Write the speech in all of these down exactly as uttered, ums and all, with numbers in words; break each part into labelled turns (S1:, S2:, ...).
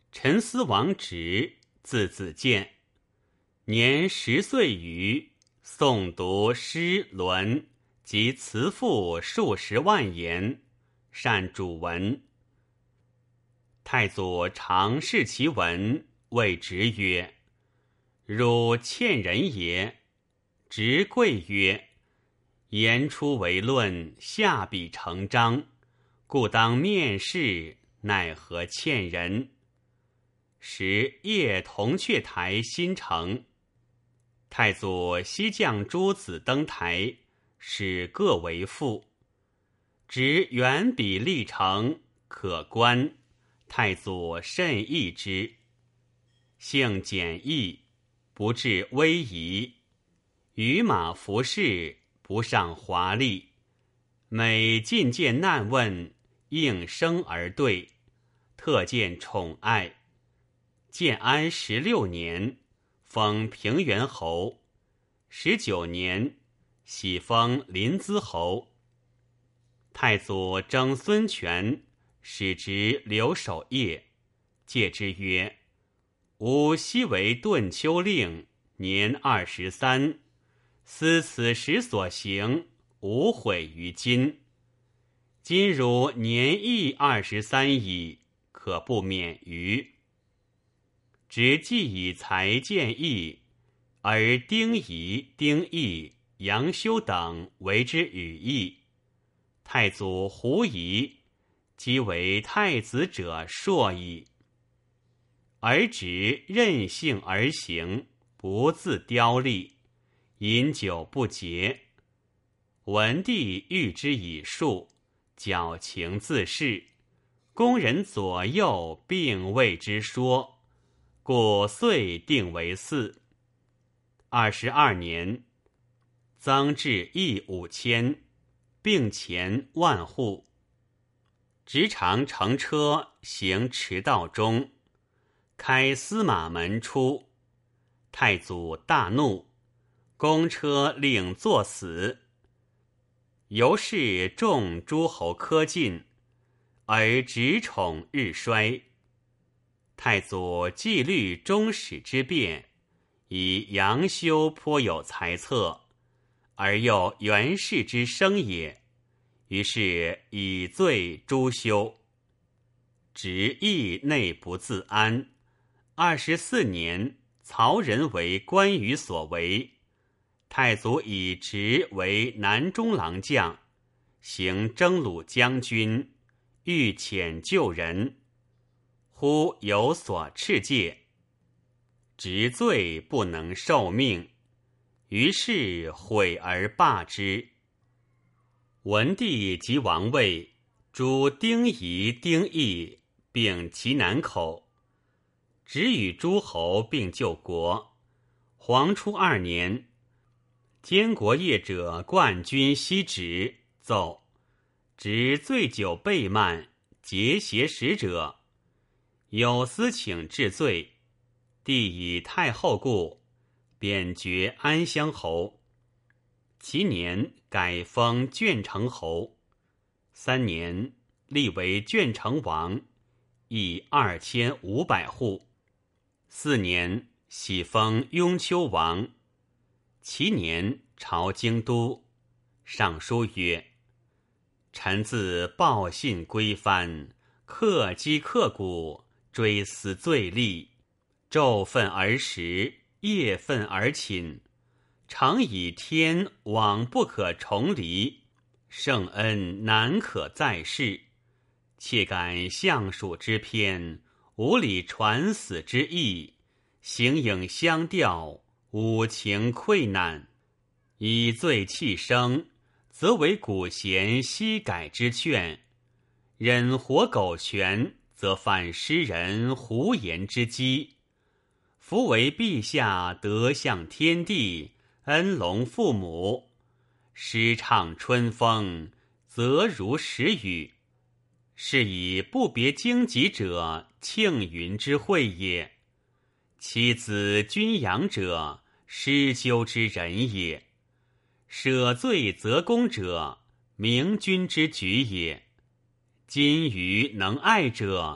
S1: 陈思王直，字子建，年十岁余，诵读诗论及辞赋数十万言，善主文。太祖常视其文，谓直曰：汝欠人也。直贵曰：言出为论，下笔成章，故当面试，奈何欠人？时夜铜雀台新成，太祖西将诸子登台，使各为赋。直远笔立成，可观，太祖甚异之。性简易，不致威仪，与马服饰，不上华丽，每进谏难问，应声而对，特见宠爱。建安十六年，封平原侯；十九年，喜封临淄侯。太祖征孙权，使直留守邺，戒之曰：吾昔为顿丘令，年二十三，思此时所行，无悔于今。今汝年亦二十三矣，可不免于。直既以才见义，而丁仪、丁义、杨修等为之语义。太祖狐疑，即为太子者硕矣。而直任性而行，不自雕立，饮酒不节。文帝喻之以术，矫情自适，宫人左右并为之说，故遂定为嗣。二十二年，增至邑五千，并前万户。直常乘车行驰道中，开司马门出，太祖大怒，公车令作死。由是众诸侯苛尽，而直宠日衰。太祖既虑中始之变，以杨修颇有才策，而又袁氏之生也，于是以罪诛修。直亦内不自安。二十四年，曹仁为关羽所为，太祖以直为南中郎将，行征虏将军，欲遣救人。忽有所斥戒，直罪不能受命，于是悔而罢之。文帝即王位，诛丁仪、丁义，并其南口。直与诸侯并救国。黄初二年，监国业者冠军西直奏：直醉酒悖慢，结挟使者，有司请治罪。帝以太后故，贬爵安乡侯。其年改封鄄城侯。三年，立为鄄城王，邑二千五百户。四年，喜封雍丘王。其年，朝京都。上书曰：臣自报信归藩，克击克骨，追思罪戾，昼愤而食，夜愤而寝，常以天往不可重离，圣恩难可再世。切感相属之偏，无理传死之意，形影相吊，五情溃难。以罪弃生，则为古贤悉改之劝；忍活苟全，则犯诗人胡言之讥。夫为陛下德向天地，恩隆父母，诗唱春风，则如时雨，是以不别荆棘者庆云之会也。其子君养者，施究之人也。舍罪则公者，明君之举也。今于能爱者，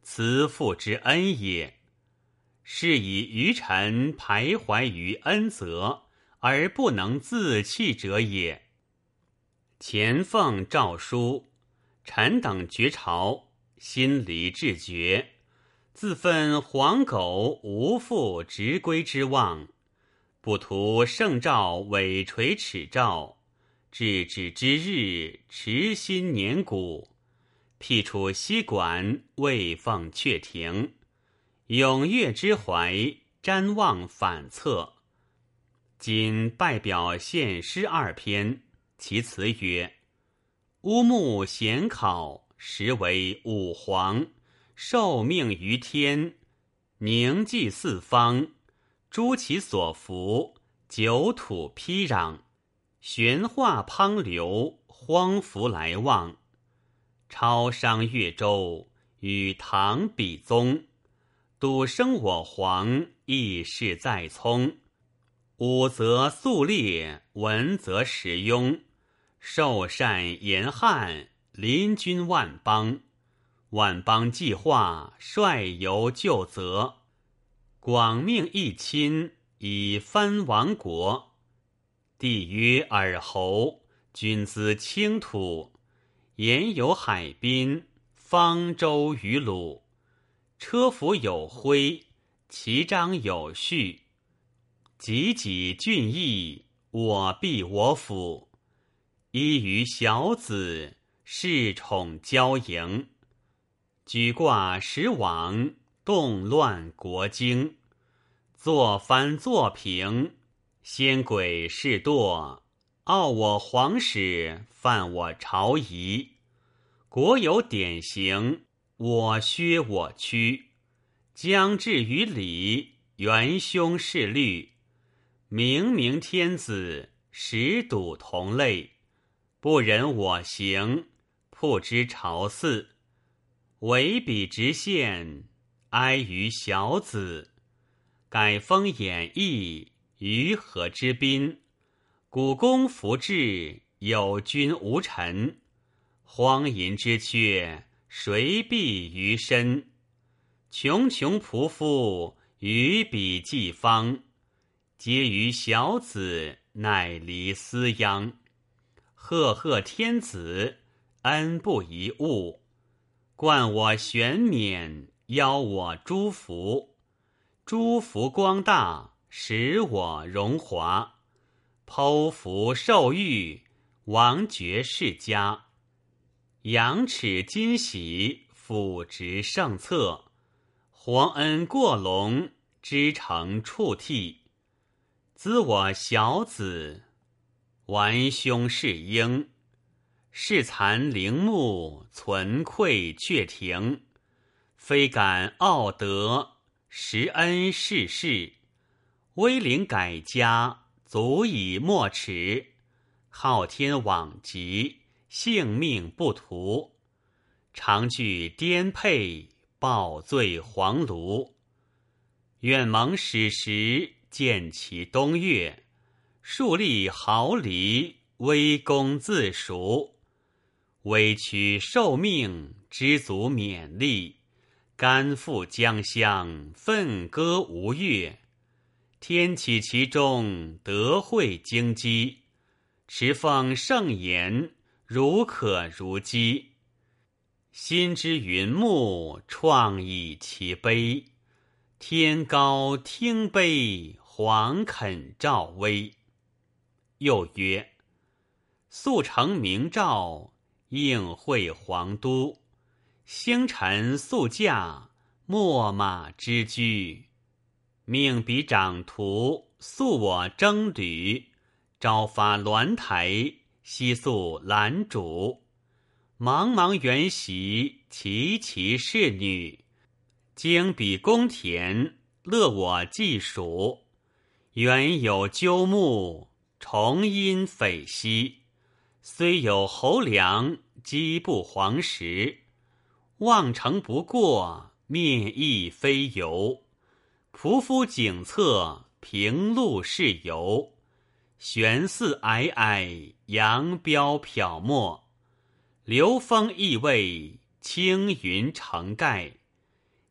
S1: 慈父之恩也。是以愚臣徘徊于恩泽，而不能自弃者也。前奉诏书，臣等绝朝，心离志决，自愤黄狗无复直归之望，不图圣诏委垂耻诏，至止之日，持心年古，辟处西馆，未奉阙庭，踊跃之怀，瞻望反侧。今拜表献诗二篇，其词曰：乌木显考，实为武皇，受命于天，宁济四方，诸其所服，九土披壤，玄化滂流，荒服来望。超商越周，与唐比宗，笃生我皇，义士在聪。武则肃烈，文则实庸，受善严汉，临君万邦。万邦计划，率由救责。广命一亲，以藩王国。帝曰尔侯，君资倾土，言有海滨，方舟于鲁。车服有徽，旗章有序。己己俊逸，我必我辅。依于小子，恃宠骄迎。举挂时往，动乱国经。作藩作平，先轨事堕。傲我皇室，犯我朝仪。国有典刑，我削我屈。将至于礼，元凶是律。明明天子，实睹同类。不忍我行，曝之朝祀。惟彼直线，哀于小子。改封演义，于河之滨。古公弗至，有君无臣。荒淫之阙，谁避于身？穷穷仆妇，于彼济方。皆于小子，乃离思殃。赫赫天子，恩不遗物。冠我玄冕，邀我诸福。诸福光大，使我荣华。剖腹受玉，王爵世家。仰齿金玺，辅植圣策。皇恩过隆，知成触涕。兹我小子，玩凶是鹰。视残陵墓，存愧阙庭。非敢傲德，实恩世事。威灵改家，足以莫耻。昊天罔极，性命不图。常惧颠沛，暴醉黄炉。愿蒙史实，见其东岳。树立毫厘，威功自赎。委屈受命，知足勉励。甘负江乡，奋歌吴越。天启其中，德惠京畿。持奉圣言，如可如鸡。心之云木，创以其碑。天高听悲，皇肯照威。又曰：速成明诏，应会皇都。星辰速驾，秣马之驹。命彼长途，速我征旅。朝发鸾台，夕宿兰渚。茫茫原席，齐齐侍女。经彼宫田，乐我祭属。原有鸠木，重阴匪兮。虽有侯良，积不黄石。望城不过，面亦非游。仆夫景侧，平路是游。悬寺霭霭，扬镳缥簸。流风意味，青云成盖。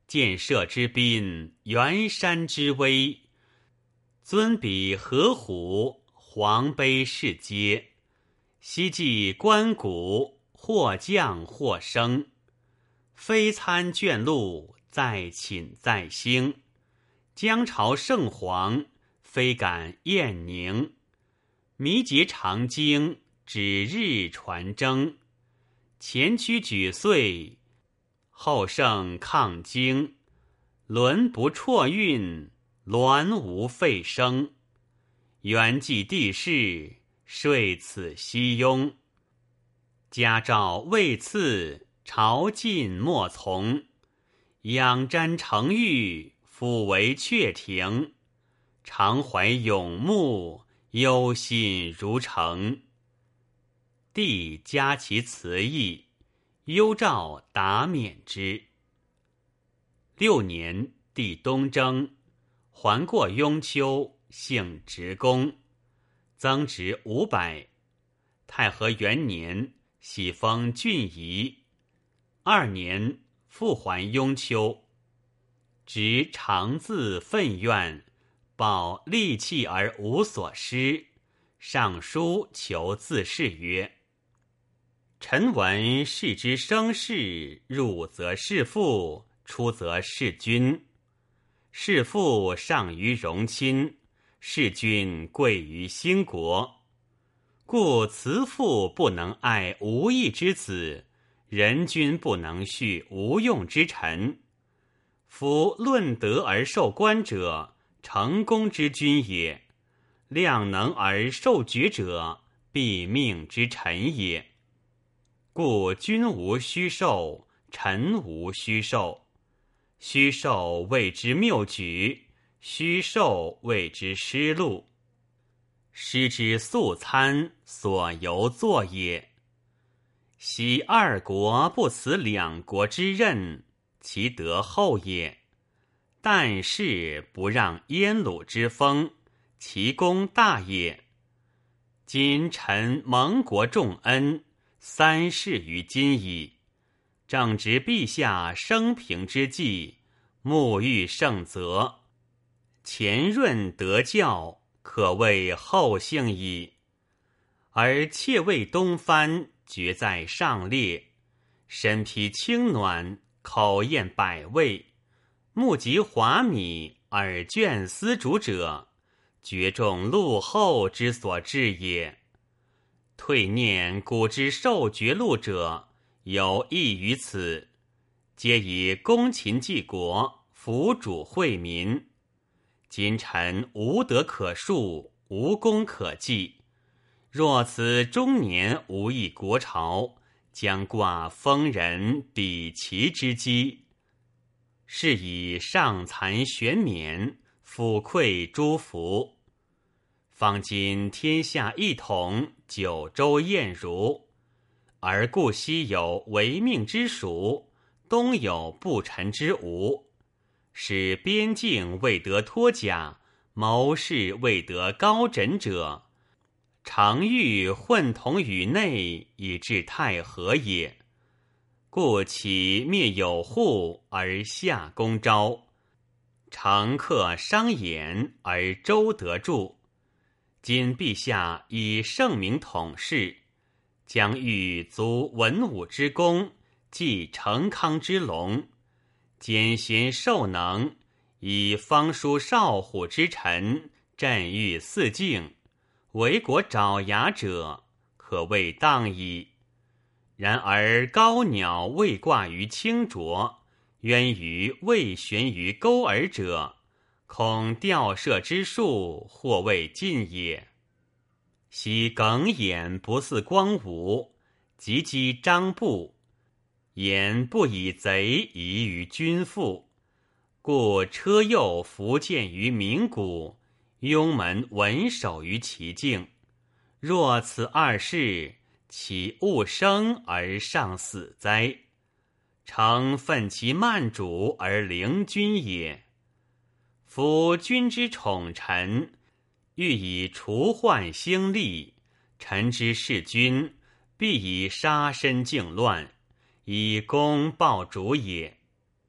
S1: 建设之滨，元山之威，尊比河虎，黄碑世阶。西济关谷，或降或升。非参眷录，在寝在兴。江朝圣皇，非敢晏宁。弥结长经，指日传征。前驱举岁，后胜抗经。轮不辍运，鸾无废声。元济帝室，睡此西庸。嘉诏未赐，朝进莫从。仰瞻承御，俯为阙庭。常怀永慕，忧心如城。帝加其辞意，幽诏答免之。六年，帝东征，还过雍丘，幸职功，增职五百。太和元年，喜封郡夷。二年，复还雍丘，执常自愤怨，报戾气而无所施。上书求自仕曰：臣闻士之生事，入则事父，出则事君。事父上于荣亲，事君贵于兴国。故慈父不能爱无义之子，人君不能恤无用之臣。夫论德而受官者，成功之君也；量能而受爵者，必命之臣也。故君无虚受，臣无虚受。虚受谓之谬举，虚受谓之失路。师之素参，所由作也。昔二国不辞两国之任，其德厚也；但是不让燕鲁之风，其功大也。今臣蒙国重恩，三世于今矣。正值陛下生平之际，沐浴圣泽，前润德教，可谓后幸矣。而妾为东藩，爵在上列，身披轻暖，口咽百味，目及华米，耳眷丝竹者，绝重禄厚之所至也。退念古之受爵禄者，有益于此，皆以公勤济国，辅主惠民。今臣无德可述，无功可记。若此中年无益国朝，将挂封人抵其之机。是以上残悬冕，抚馈诸福。方今天下一统，九州晏如，而故西有违命之蜀，东有不臣之吴，使边境未得脱甲，谋士未得高枕者，常欲混同于内，以致太和也。故其灭有户而下公昭，常克商言而周得助。今陛下以圣明统事，将欲足文武之功，继成康之隆，兼贤受能，以方叔少虎之臣，振御四境，为国爪牙者，可谓当矣。然而高鸟未挂于青啄，渊鱼未悬于钩耳者，恐吊射之术或未尽也。昔耿眼不似光武，及击张布，言不以贼疑于君父，故车右伏见于名谷，雍门稳守于其境。若此二事，其勿生而上死哉？诚愤其慢主而凌君也。夫君之宠臣，欲以除患兴利，臣之弑君，必以杀身靖乱，以功报主也。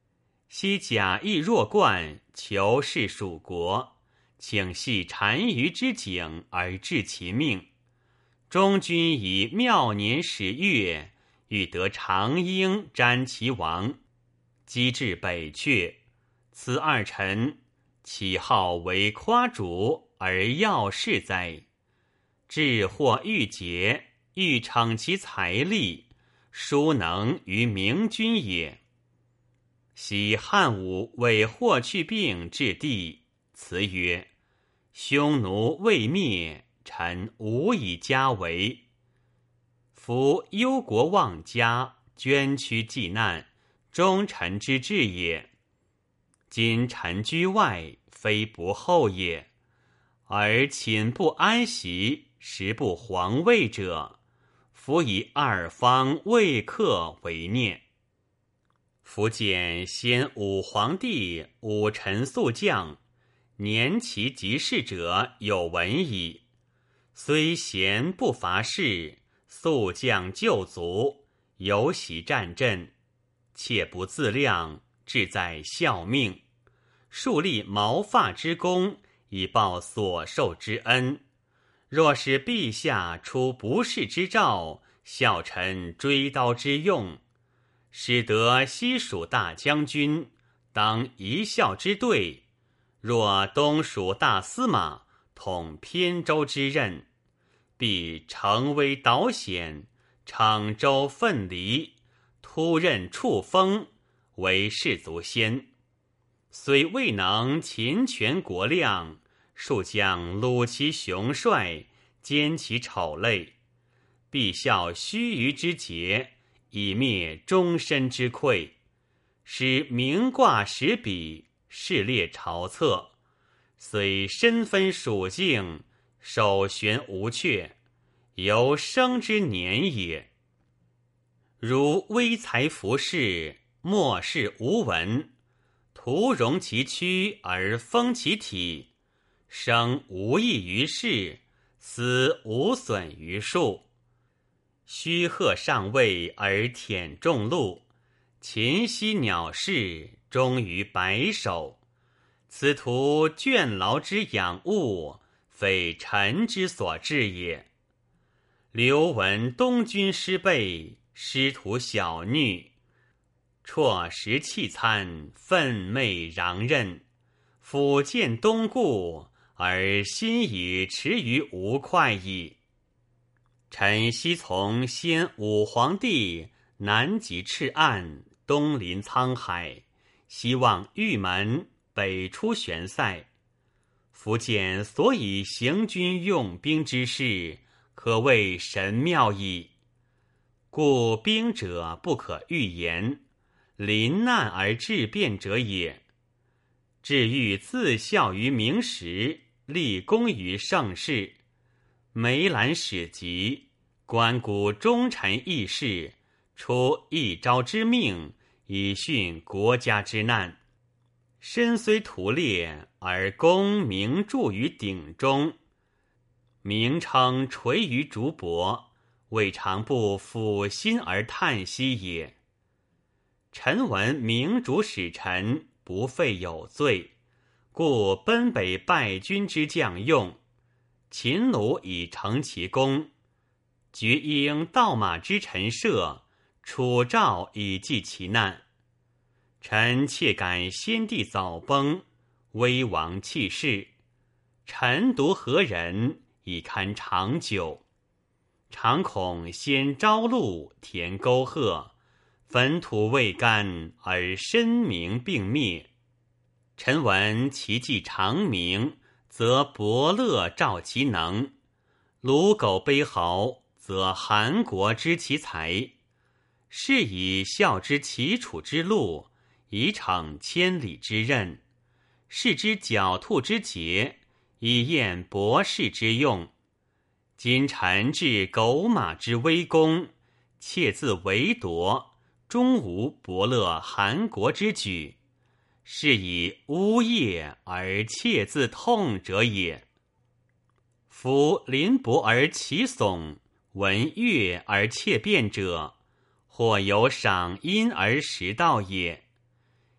S1: 昔假意弱冠，求是蜀国，请系单于之颈而治其命。中君以妙年十月，欲得长缨瞻其王，击至北阙。此二臣岂好为夸主而要事哉？至或欲节，欲逞其财力，殊能于明君也。昔汉武为霍去病至地，辞曰：匈奴未灭，臣无以家为。夫忧国忘家，捐躯济难，忠臣之志也。今臣居外，非不厚也，而寝不安席，食不皇位者，夫以二方未克为念。夫见先武皇帝武臣宿将，年其及事者有闻矣。虽贤不伐事，宿将救卒，游袭战阵，切不自量，志在效命，树立毛发之功，以报所受之恩。若是陛下出不世之诏，效臣追刀之用，使得西蜀大将军当一校之队，若东蜀大司马统偏州之任，必乘危导险，郴州奋离，突任触封，为士卒先。虽未能秦权国量，数将虏其雄帅，歼其丑类，必效须臾之节，以灭终身之愧，使名挂史笔，事列朝册。虽身分属境，首悬无阙，由生之年也。如微才服饰，莫视无闻，徒容其躯而丰其体，生无益于世，死无损于术。虚鹤上位而舔众禄，禽息鸟视，忠于白首。此徒倦劳之养物，非臣之所至也。刘闻东军失备，师徒小虐，辍食弃餐，愤昧攘刃，抚见东顾，而心已驰于吴会矣。臣昔从先武皇帝南极赤岸，东临沧海，西望玉门，北出玄塞。夫见所以行军用兵之事，可谓神妙矣。故兵者不可预言，临难而致变者也。至欲自效于明时，立功于盛世，梅兰史籍，观古忠臣义士，出一朝之命，以殉国家之难。身虽屠烈，而功名著于鼎中，名称垂于竹帛，未尝不抚心而叹息也。臣闻明主使臣，不废有罪，故奔北败军之将用，秦虏以成其功，决应盗马之陈设，楚赵以济其难。臣切感先帝早崩，危亡弃世，臣独何人以堪长久？常恐先朝露，填沟壑，坟土未干，而身名并灭。臣闻其既长鸣，则伯乐兆其能；鲁狗悲嚎，则韩国知其才。是以效之齐楚之路，以逞千里之任；是之狡兔之节，以验博士之用。今臣至狗马之威功，窃自为夺，终无伯乐韩国之举，是以呜咽而窃自痛者也。夫临薄而其耸，闻乐而窃辩者，或有赏音而识道也。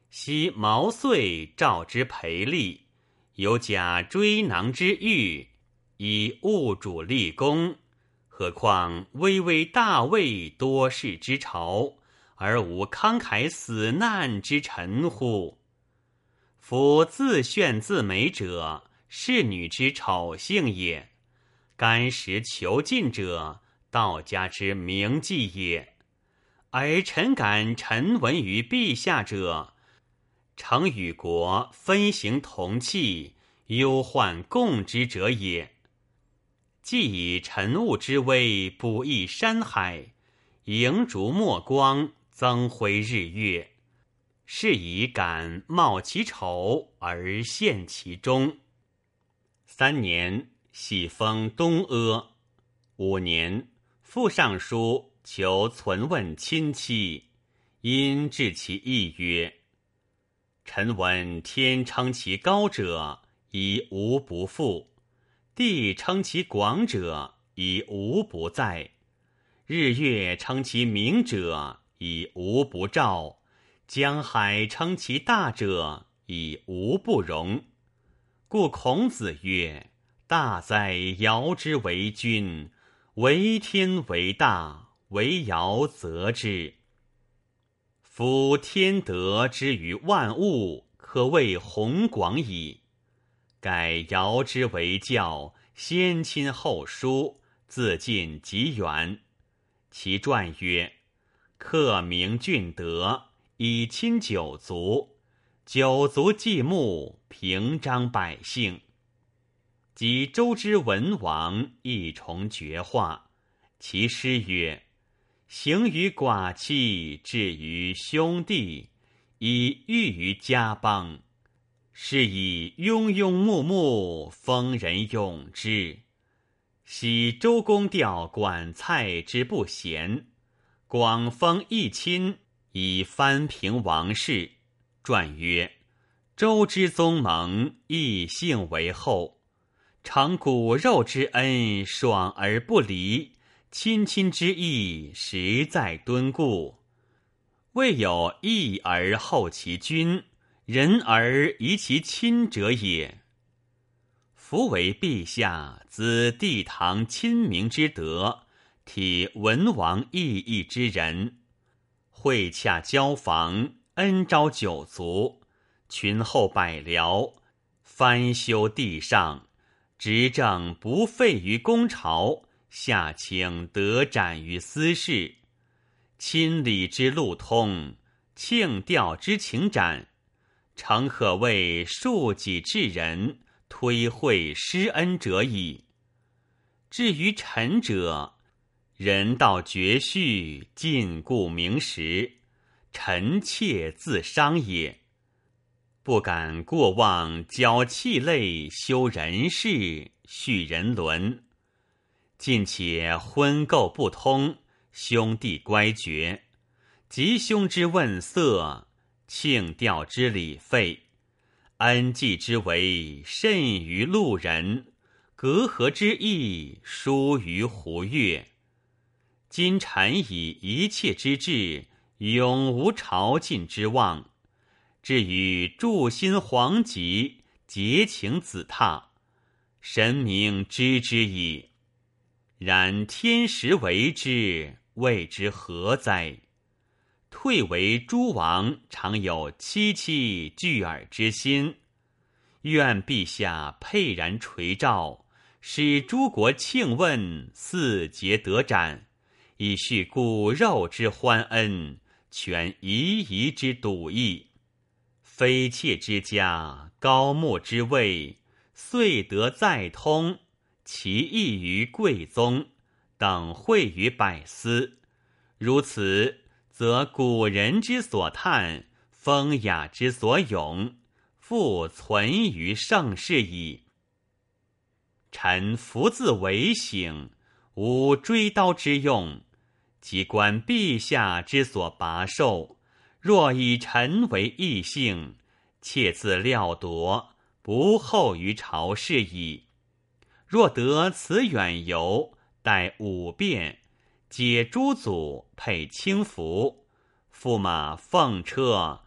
S1: 昔毛遂召之培力，有假追囊之欲，以物主立功。何况巍巍大魏多事之朝，而无慷慨死难之臣乎？夫自炫自美者，仕女之丑性也；干食囚禁者，道家之名迹也。而臣感臣闻于陛下者，诚与国分行同气，忧患共之者也。既以晨雾之威补益山海，迎烛墨光，增辉日月，是以敢冒其丑而献其忠。三年，喜封东阿。五年，副尚书求存问亲戚，因致其意曰：臣闻天称其高者，以无不复；地称其广者，以无不在；日月称其明者，以无不照；江海称其大者，以无不容。故孔子曰：大哉尧之为君，为天为大，为尧则之。夫天德之于万物，可谓宏广矣。改尧之为教，先亲后疏，自近及远。其传曰：克明俊德，以亲九族，九族祭牧，平章百姓。及周之文王，一重绝化。其诗曰：行于寡妻，至于兄弟，以喻于家邦。是以庸庸穆穆，丰人咏之。昔周公调管蔡之不贤，广封一亲，以藩平王室。传曰：周之宗盟，异姓为后。承骨肉之恩，爽而不离，亲亲之义，实在敦固。未有义而后其君，仁而遗其亲者也。夫为陛下资帝堂亲民之德，体文王义义之人，会洽交房，恩招九族，群后百僚，翻修地上，执政不废于公朝，下请得展于私事。亲礼之路通，庆吊之情展，诚可谓恕己至人，推惠施恩者矣。至于臣者，人道绝序，禁锢明实，臣妾自伤也。不敢过望矫气类，修人事，续人伦。近且婚垢不通，兄弟乖绝，吉凶之问色，庆吊之礼废，恩祭之为甚于路人，隔阂之意疏于胡越。今臣以一切之志，永无朝觐之望。至于祝新皇极，结情子榻，神明知之矣。然天时为之，谓之何哉？退为诸王，常有戚戚惧耳之心。愿陛下沛然垂诏，使诸国庆问，四节得展，以叙骨肉之欢恩，全夷夷之笃义。妃妾之家，高木之位，遂得再通，其义于贵宗，等惠于百司。如此，则古人之所叹，风雅之所咏，复存于盛世矣。臣福自为省，无追刀之用，即观陛下之所拔受，若以臣为异姓，妾自料夺，不后于朝事矣。若得此远游，待五变，解诸祖，配轻服，驸马奉车，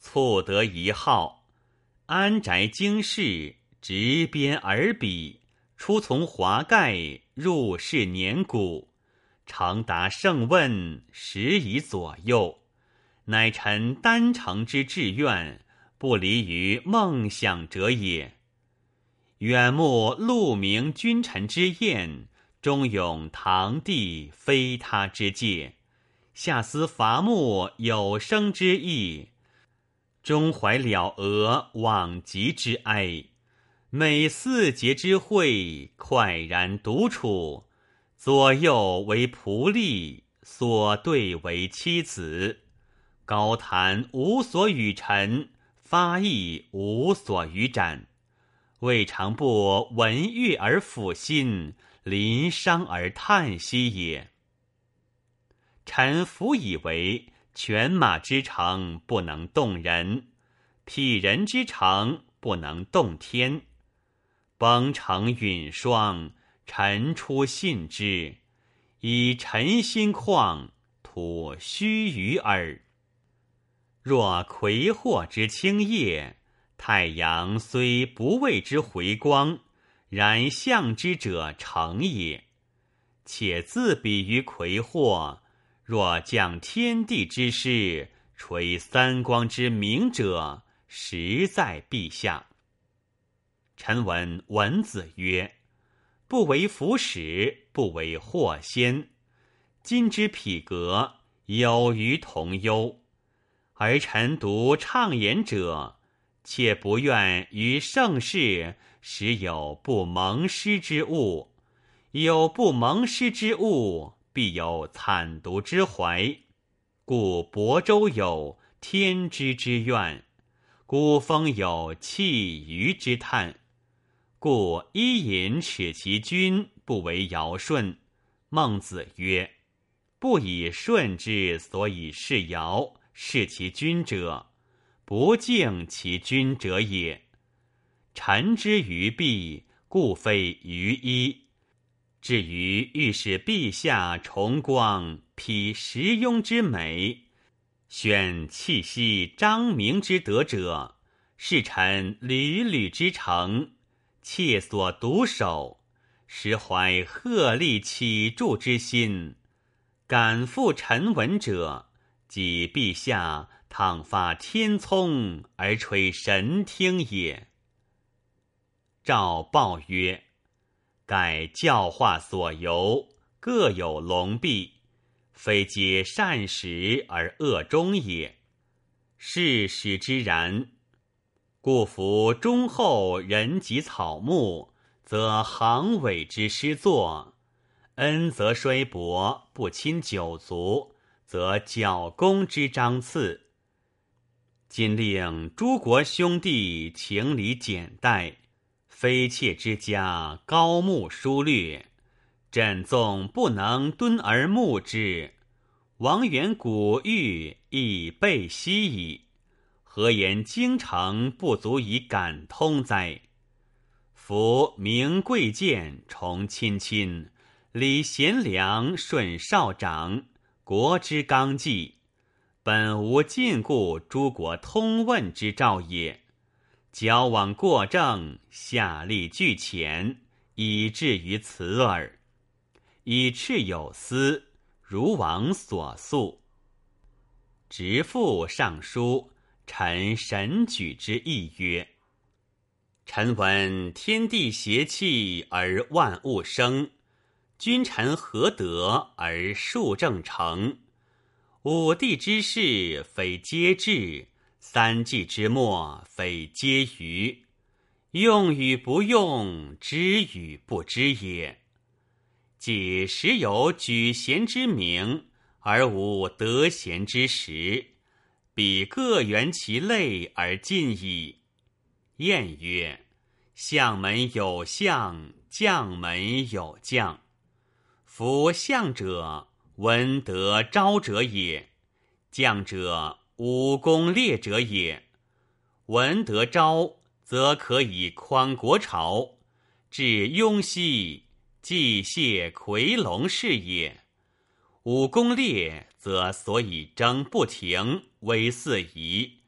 S1: 促得一号，安宅经世，执鞭而笔，出从华盖，入室年古，长达圣问，十以左右，乃臣丹诚之志愿，不离于梦想者也。远慕鹿鸣君臣之宴，忠勇堂弟非他之戒，下思伐木有生之意，中怀了俄往极之哀。每四节之会，快然独处，左右为仆隶，所对为妻子。高谈无所与陈，发意无所与展。未尝不闻乐而抚心，临伤而叹息也。臣服以为犬马之诚不能动人，匹人之诚不能动天。崩成陨霜，臣出信之，以臣心旷，吐须臾耳。若魁祸之清夜，太阳虽不为之回光，然向之者成也。且自比于魁祸，若降天地之势，垂三光之明者，实在陛下。臣闻文子曰：不为服使，不为祸先。今之匹革，有于同忧。而臣独畅言者，且不愿于盛世时有不蒙失之物。有不蒙失之物，必有惨毒之怀。故亳州有天之之怨，孤峰有弃鱼之叹。故伊尹耻其君，不为尧舜。孟子曰：不以舜之所以是尧，是其君者，不敬其君者也。臣之于弊，故非于一。至于欲使陛下重光，披时庸之美，选气息彰明之德者，是臣屡屡之诚，切所独守，实怀鹤立起助之心。敢负臣闻者，即陛下倘发天聪而垂神听也。赵报曰：盖教化所由，各有龙弊，非皆善始而恶终也。是使之然。故夫忠厚人及草木，则行尾之失作；恩则衰薄，不亲九族，则角弓之张刺。今令诸国兄弟情理简待，妃妾之家高慕疏略，朕纵不能敦而睦之，王元古玉亦备悉矣。何言京城不足以感通哉？夫明贵贱，崇亲亲，礼贤良，顺少长，国之纲纪，本无禁锢诸国通问之兆也。交往过正，下力俱浅，以至于此耳。以赤有司，如王所诉。直父上书，臣审举之意曰：臣闻天地邪气而万物生，君臣合德而数正成。五帝之事，非皆治；三季之末，非皆愚。用与不用，知与不知也。既时有举贤之名，而无得贤之实，彼各圆其类而尽矣。晏曰：相门有相，将门有将。夫相者，闻得昭者也；将者，武功烈者也。闻得昭，则可以匡国朝，治雍熙，祭谢夔龙是也。武功烈，则所以争不停，为四夷，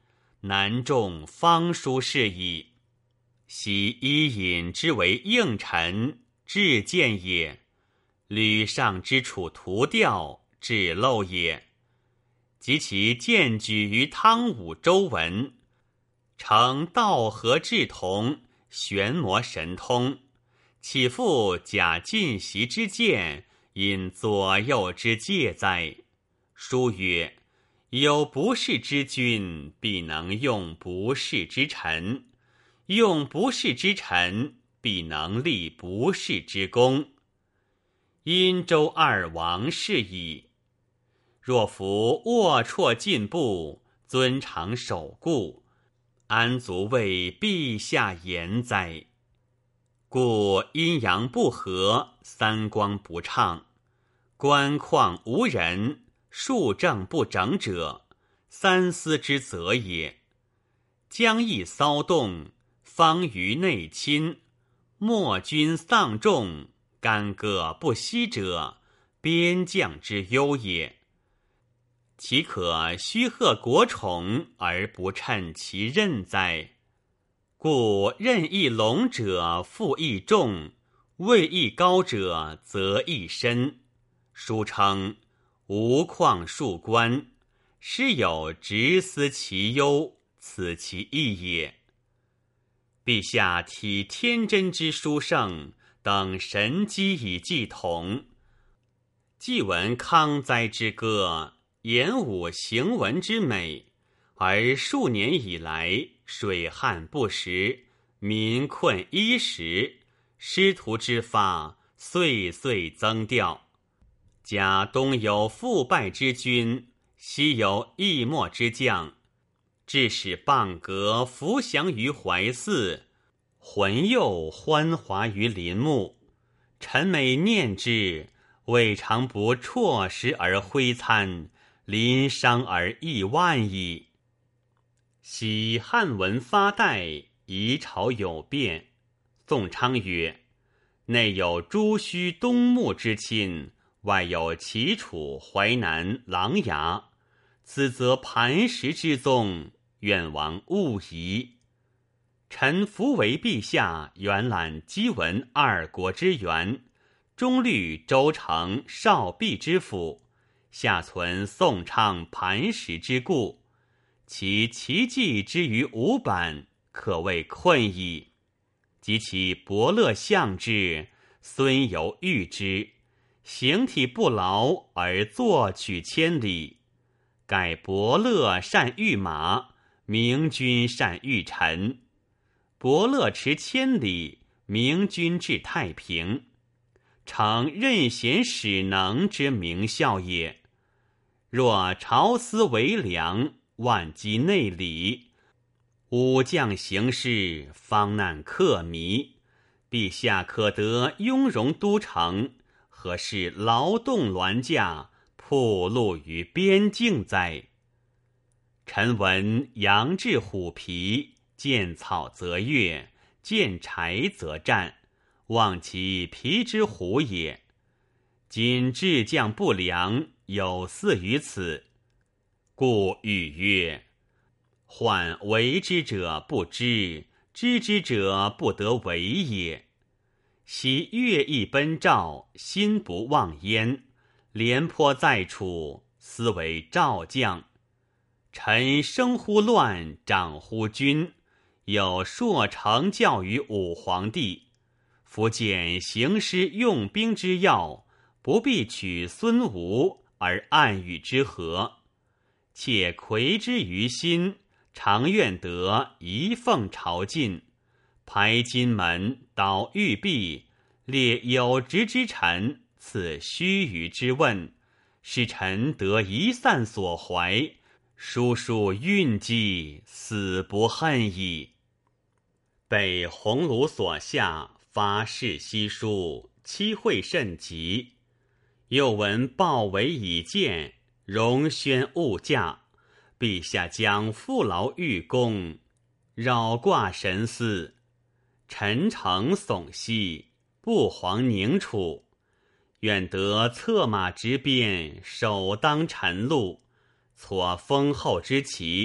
S1: 难中方书事矣。昔伊尹之为应臣，至谏也；吕尚之处图调，至漏也。及其荐举于汤武、周文，成道合志同，玄魔神通，岂复假进袭之见，因左右之戒哉？书曰：有不世之君，必能用不世之臣；用不世之臣，必能立不世之功。殷周二王是矣。若夫龌龊进步，尊长守固，安足为陛下言哉？故阴阳不和，三光不畅，官况无人，数政不整者，三思之责也。疆邑骚动，方舆内侵，莫君丧众，干戈不息者，边将之忧也。岂可虚贺国宠而不称其任哉？故任亦隆者负亦重，位亦高者责亦深。书称无况庶官，师有直思其忧，此其意也。陛下体天真之书圣，等神机以祭统。既闻康哉之歌，言武行文之美，而数年以来，水旱不时，民困衣食，师徒之发岁岁增调。假东有复败之君，西有易莫之将，致使蚌革伏降于怀寺，魂佑欢华于林木。臣每念之，未尝不辍食而挥餐，临伤而益万矣。昔汉文发代，夷朝有变。宋昌曰：内有朱须、东牧之亲，外有齐楚、淮南、琅琊，此则磐石之宗，愿王勿疑。臣服为陛下原览姬文二国之源，中虑周成、少弼之辅，下存宋昌、磐石之故，其奇迹之于五版，可谓困矣。及其伯乐相之，孙游遇之，形体不劳而作取千里。盖伯乐善御马，明君善御臣。伯乐持千里，明君治太平，诚任贤使能之名效也。若朝思为良，万机内里，武将行事，方难克靡。陛下可得雍容都城，何事劳动銮驾，暴露于边境哉？臣闻羊至虎皮，见草则跃，见柴则战，望其皮之虎也。今治将不良，有似于此。故语曰：患为之者不知，知之者不得为也。昔乐毅奔赵，心不忘焉，廉颇在楚，思为赵将。臣生乎乱，长乎君，有硕成教于武皇帝。夫见行师用兵之要，不必取孙吴而暗与之和。且魁之于心，常愿得一凤朝觐，排金门，捣玉璧，列有职之臣，赐须臾之问，使臣得一散所怀，叔叔运计，死不恨矣。被鸿胪所下，发誓悉书，期会甚急。又闻鲍围已见，荣宣勿驾。陛下将父劳御功，扰挂神思。臣诚悚息，不遑宁楚。愿得策马执鞭，首当晨露，挫丰厚之旗，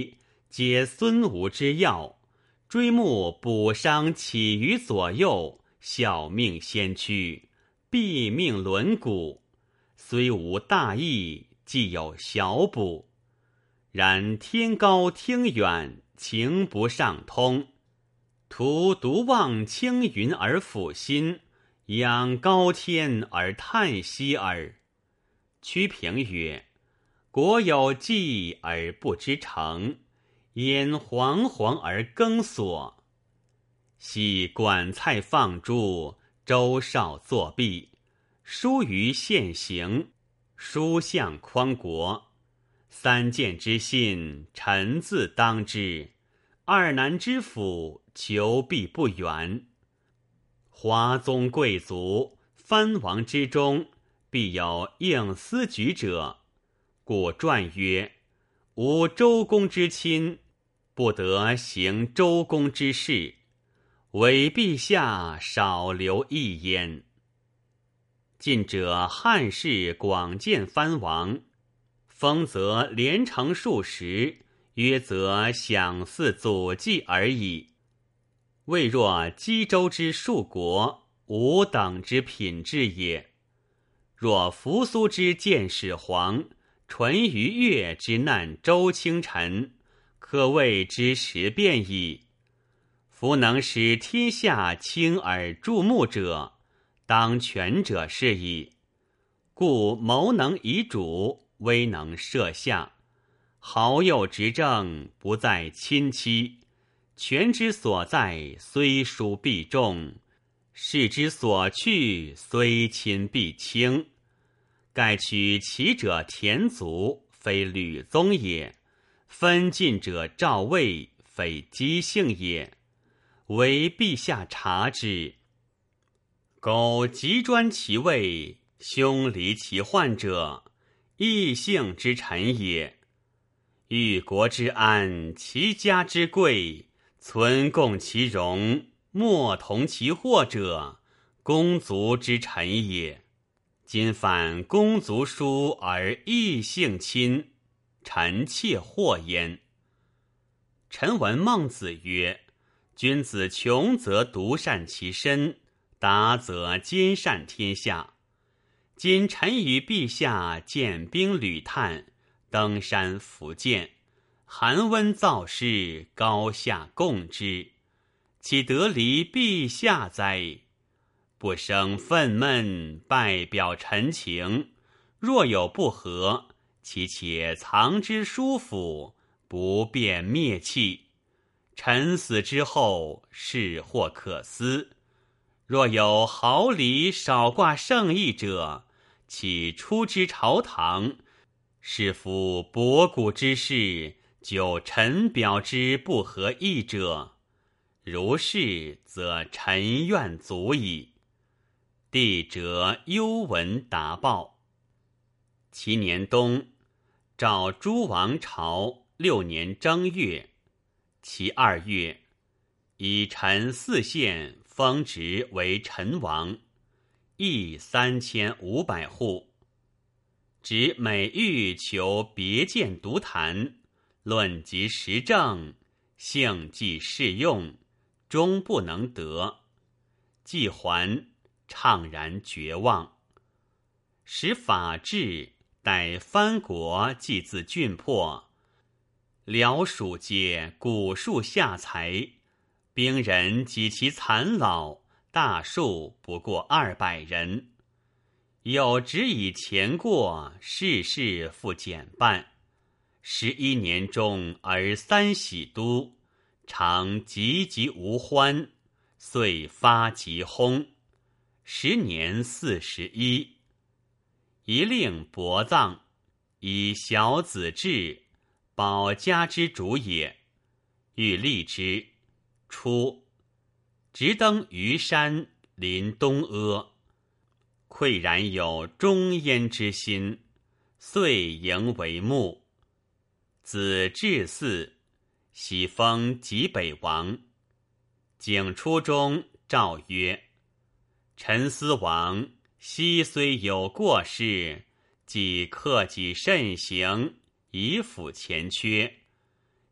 S1: 皆孙吴之要，追慕补伤起于左右，效命先驱，毙命轮毂，虽无大义，既有小补。然天高听远，情不上通，徒独望青云而抚心，仰高天而叹息耳。屈平曰：国有计而不知成，焉惶惶而更所？昔管蔡放诸，周绍作弊，疏于现行，书相匡国。三谏之信，臣自当之；二南之辅，求必不远。华宗贵族，藩王之中，必有应思举者。故传曰：无周公之亲，不得行周公之事，唯陛下少留一焉。近者汉室广建藩王，封则连城数十，约则享祀祖祭而已。未若冀州之数国，吾等之品质也。若扶苏之见始皇，淳于越之难周卿臣，可谓之时变矣。夫能使天下倾而注目者，当权者是矣。故谋能以主，威能摄下，好友执政，不在亲戚。权之所在，虽疏必重；势之所去，虽亲必轻。盖取其者田族，非吕宗也；分晋者赵魏，非姬姓也。唯陛下察之。苟急专其位，凶离其患者，异姓之臣也。欲国之安，其家之贵，存共其荣，莫同其祸者，公族之臣也。今反公族疏而异姓亲，臣妾祸焉。臣闻孟子曰：君子穷则独善其身，达则兼善天下。今臣与陛下建兵履炭，登山伏剑，寒温燥湿，高下共之，岂得离陛下哉？不生愤懑，拜表陈情。若有不和，其且藏之书府，不便灭弃。臣死之后，是或可思。若有毫厘少挂圣意者，岂出之朝堂，是夫博古之事，就臣表之不合意者，如是，则臣愿足矣。帝谪幽闻达报。其年冬，赵诸王朝六年正月，其二月，以陈四县封职为陈王，邑三千五百户。指每欲求别见独谈，论及时政，性既适用，终不能得。既还，怅然绝望。使法治，待藩国既自郡破，辽蜀皆古树下财，兵人及其残老，大数不过二百人。有只以前过，世事复减半。十一年中而三喜都，常急急无欢，遂发急轰。时年四十一。一令薄葬，以小子至，保家之主也。欲立之，初，直登虞山，临东阿，喟然有终焉之心，遂迎为穆。子至嗣，喜封济北王。景初中，诏曰：陈思王昔虽有过失，既克己慎行，以辅前缺。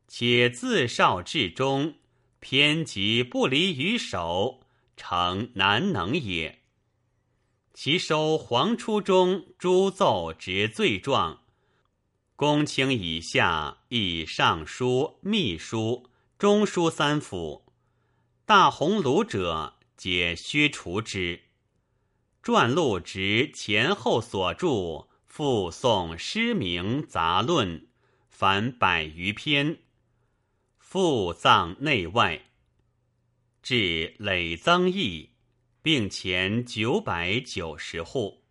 S1: 且自少至终，偏极不离于手，诚难能也。其收黄初中诸奏执罪状，公卿以下以尚书、秘书、中书三府，大鸿胪者皆削除之。传录执前后所著，附送诗名杂论，凡百余篇，附藏内外，至累增邑，并前九百九十户。